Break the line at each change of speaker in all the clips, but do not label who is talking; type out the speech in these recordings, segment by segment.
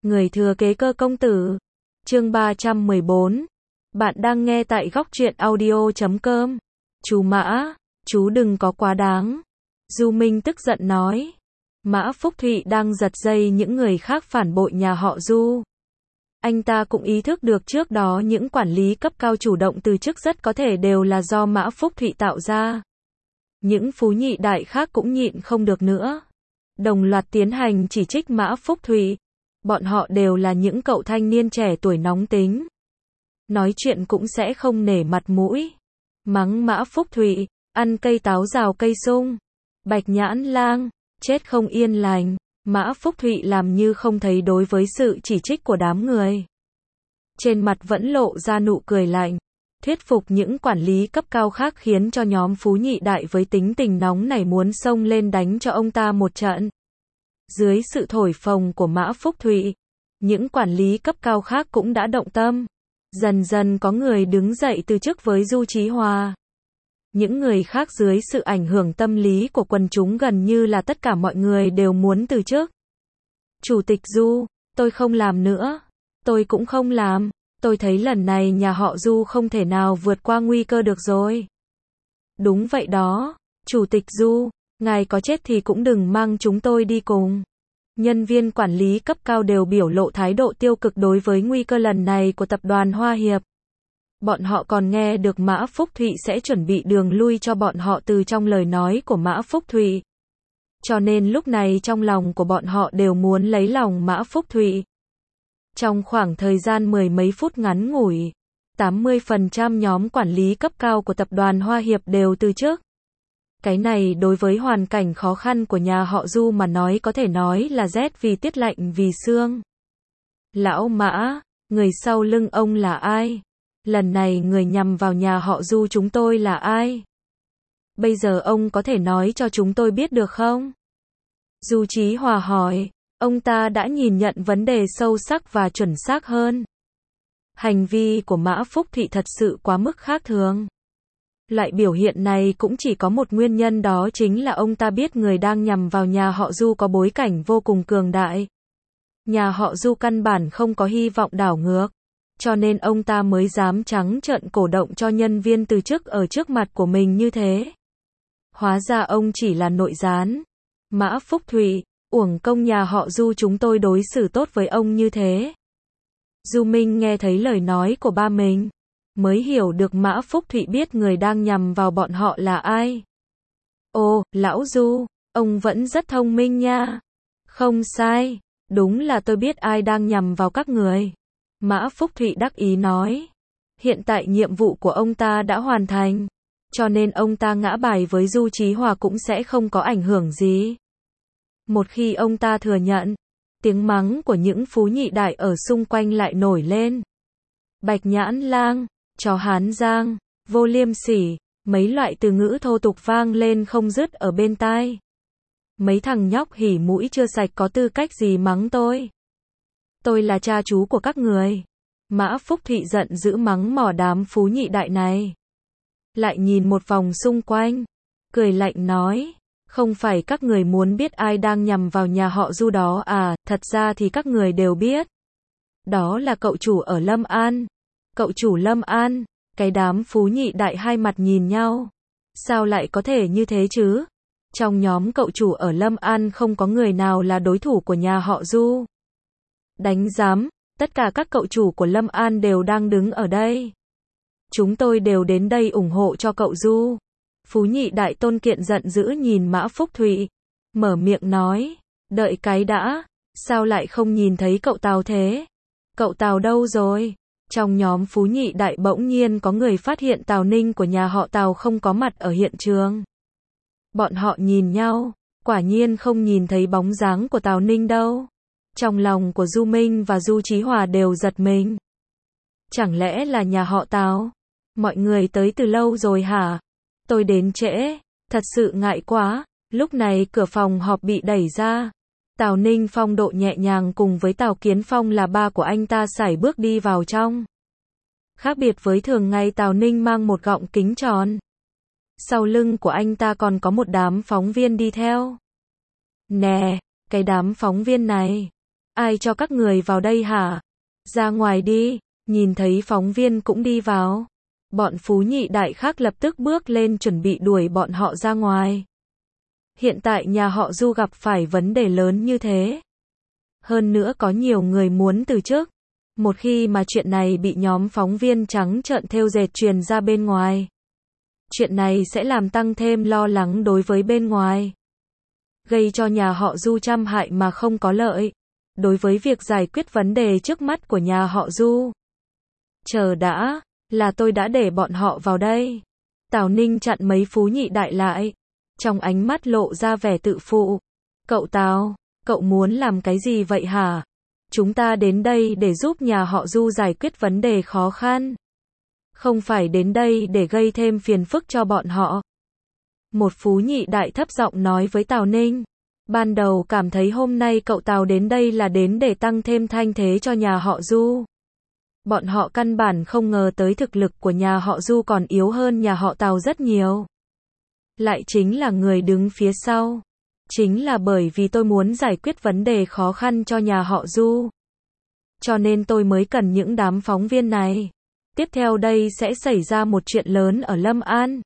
Người thừa kế Cơ công tử. Chương 314. Bạn đang nghe tại góc truyện audio.com. Chú Mã, chú đừng có quá đáng. Du Minh tức giận nói. Mã Phúc Thụy đang giật dây những người khác phản bội nhà họ Du. Anh ta cũng ý thức được trước đó những quản lý cấp cao chủ động từ chức rất có thể đều là do Mã Phúc Thụy tạo ra. Những phú nhị đại khác cũng nhịn không được nữa. Đồng loạt tiến hành chỉ trích Mã Phúc Thụy. Bọn họ đều là những cậu thanh niên trẻ tuổi nóng tính. Nói chuyện cũng sẽ không nể mặt mũi. Mắng Mã Phúc Thụy, ăn cây táo rào cây sung. Bạch Nhãn Lang, chết không yên lành. Mã Phúc Thụy làm như không thấy đối với sự chỉ trích của đám người. Trên mặt vẫn lộ ra nụ cười lạnh. Thuyết phục những quản lý cấp cao khác khiến cho nhóm phú nhị đại với tính tình nóng nảy muốn xông lên đánh cho ông ta một trận. Dưới sự thổi phồng của Mã Phúc Thụy, những quản lý cấp cao khác cũng đã động tâm. Dần dần có người đứng dậy từ chức với Du Chí Hòa. Những người khác dưới sự ảnh hưởng tâm lý của quần chúng gần như là tất cả mọi người đều muốn từ chức. Chủ tịch Du, tôi không làm nữa. Tôi cũng không làm. Tôi thấy lần này nhà họ Du không thể nào vượt qua nguy cơ được rồi. Đúng vậy đó, Chủ tịch Du, ngài có chết thì cũng đừng mang chúng tôi đi cùng. Nhân viên quản lý cấp cao đều biểu lộ thái độ tiêu cực đối với nguy cơ lần này của tập đoàn Hoa Hiệp. Bọn họ còn nghe được Mã Phúc Thụy sẽ chuẩn bị đường lui cho bọn họ từ trong lời nói của Mã Phúc Thụy. Cho nên lúc này trong lòng của bọn họ đều muốn lấy lòng Mã Phúc Thụy. Trong khoảng thời gian mười mấy phút ngắn ngủi, 80% nhóm quản lý cấp cao của tập đoàn Hoa Hiệp đều từ chức. Cái này đối với hoàn cảnh khó khăn của nhà họ Du mà nói có thể nói là rét vì tiết lạnh vì xương. Lão Mã, người sau lưng ông là ai? Lần này người nhằm vào nhà họ Du chúng tôi là ai? Bây giờ ông có thể nói cho chúng tôi biết được không? Du Chí Hòa hỏi. Ông ta đã nhìn nhận vấn đề sâu sắc và chuẩn xác hơn. Hành vi của Mã Phúc Thụy thật sự quá mức khác thường. Loại biểu hiện này cũng chỉ có một nguyên nhân, đó chính là ông ta biết người đang nhằm vào nhà họ Du có bối cảnh vô cùng cường đại. Nhà họ Du căn bản không có hy vọng đảo ngược. Cho nên ông ta mới dám trắng trợn cổ động cho nhân viên từ chức ở trước mặt của mình như thế. Hóa ra ông chỉ là nội gián. Mã Phúc Thụy, uổng công nhà họ Du chúng tôi đối xử tốt với ông như thế. Du Minh nghe thấy lời nói của ba mình, mới hiểu được Mã Phúc Thụy biết người đang nhằm vào bọn họ là ai. Ồ, lão Du, ông vẫn rất thông minh nha. Không sai, đúng là tôi biết ai đang nhằm vào các người. Mã Phúc Thụy đắc ý nói. Hiện tại nhiệm vụ của ông ta đã hoàn thành, cho nên ông ta ngã bài với Du Chí Hòa cũng sẽ không có ảnh hưởng gì. Một khi ông ta thừa nhận, tiếng mắng của những phú nhị đại ở xung quanh lại nổi lên. Bạch Nhãn Lang, chó Hán Giang, vô liêm sỉ, mấy loại từ ngữ thô tục vang lên không dứt ở bên tai. Mấy thằng nhóc hỉ mũi chưa sạch có tư cách gì mắng tôi? Tôi là cha chú của các người. Mã Phúc Thụy giận dữ mắng mỏ đám phú nhị đại này. Lại nhìn một vòng xung quanh, cười lạnh nói. Không phải các người muốn biết ai đang nhằm vào nhà họ Du đó à, thật ra thì các người đều biết. Đó là cậu chủ ở Lâm An. Cậu chủ Lâm An, cái đám phú nhị đại hai mặt nhìn nhau. Sao lại có thể như thế chứ? Trong nhóm cậu chủ ở Lâm An không có người nào là đối thủ của nhà họ Du. Đánh giám, tất cả các cậu chủ của Lâm An đều đang đứng ở đây. Chúng tôi đều đến đây ủng hộ cho cậu Du. Phú nhị đại Tôn Kiện giận dữ nhìn Mã Phúc Thụy, mở miệng nói, đợi cái đã, sao lại không nhìn thấy cậu Tào thế? Cậu Tào đâu rồi? Trong nhóm phú nhị đại bỗng nhiên có người phát hiện Tào Ninh của nhà họ Tào không có mặt ở hiện trường. Bọn họ nhìn nhau, quả nhiên không nhìn thấy bóng dáng của Tào Ninh đâu. Trong lòng của Du Minh và Du Chí Hòa đều giật mình. Chẳng lẽ là nhà họ Tào? Mọi người tới từ lâu rồi hả? Tôi đến trễ, thật sự ngại quá. Lúc này cửa phòng họp bị đẩy ra. Tào Ninh phong độ nhẹ nhàng cùng với Tào Kiến Phong là ba của anh ta sải bước đi vào trong. Khác biệt với thường ngày, Tào Ninh mang một gọng kính tròn. Sau lưng của anh ta còn có một đám phóng viên đi theo. Nè, cái đám phóng viên này, Ai cho các người vào đây hả? Ra ngoài đi. Nhìn thấy phóng viên cũng đi vào. Bọn Phú Nhị Đại khác lập tức bước lên chuẩn bị đuổi bọn họ ra ngoài. Hiện tại nhà họ Du gặp phải vấn đề lớn như thế. Hơn nữa có nhiều người muốn từ chức. Một khi mà chuyện này bị nhóm phóng viên trắng trợn thêu dệt truyền ra bên ngoài, chuyện này sẽ làm tăng thêm lo lắng đối với bên ngoài, gây cho nhà họ Du trăm hại mà không có lợi, đối với việc giải quyết vấn đề trước mắt của nhà họ Du. Chờ đã, là tôi đã để bọn họ vào đây. Tào Ninh chặn mấy Phú Nhị Đại lại, trong ánh mắt lộ ra vẻ tự phụ. Cậu Tào, cậu muốn làm cái gì vậy hả? Chúng ta đến đây để giúp nhà họ Du giải quyết vấn đề khó khăn. Không phải đến đây để gây thêm phiền phức cho bọn họ. Một Phú Nhị Đại thấp giọng nói với Tào Ninh. Ban đầu cảm thấy hôm nay cậu Tào đến đây là đến để tăng thêm thanh thế cho nhà họ Du. Bọn họ căn bản không ngờ tới thực lực của nhà họ Du còn yếu hơn nhà họ Tào rất nhiều. Lại chính là người đứng phía sau. Chính là bởi vì tôi muốn giải quyết vấn đề khó khăn cho nhà họ Du. Cho nên tôi mới cần những đám phóng viên này. Tiếp theo đây sẽ xảy ra một chuyện lớn ở Lâm An.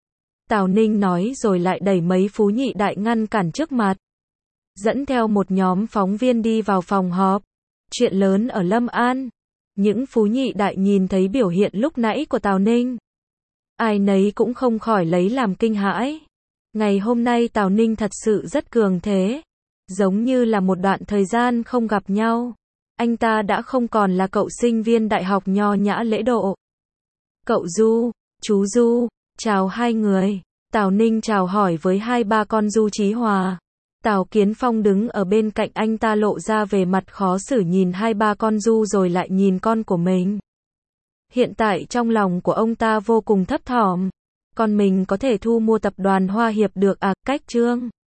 Tào Ninh nói rồi lại đẩy mấy Phú Nhị Đại ngăn cản trước mặt. Dẫn theo một nhóm phóng viên đi vào phòng họp. Chuyện lớn ở Lâm An. Những Phú Nhị Đại nhìn thấy biểu hiện lúc nãy của Tào Ninh. Ai nấy cũng không khỏi lấy làm kinh hãi. Ngày hôm nay Tào Ninh thật sự rất cường thế. Giống như là một đoạn thời gian không gặp nhau. Anh ta đã không còn là cậu sinh viên đại học nho nhã lễ độ. Cậu Du, chú Du, chào hai người. Tào Ninh chào hỏi với hai ba con Du Chí Hòa. Tào Kiến Phong đứng ở bên cạnh anh ta lộ ra về mặt khó xử nhìn hai ba con Du rồi lại nhìn con của mình. Hiện tại trong lòng của ông ta vô cùng thấp thỏm. Con mình có thể thu mua tập đoàn Hoa Hiệp được à, cách Trương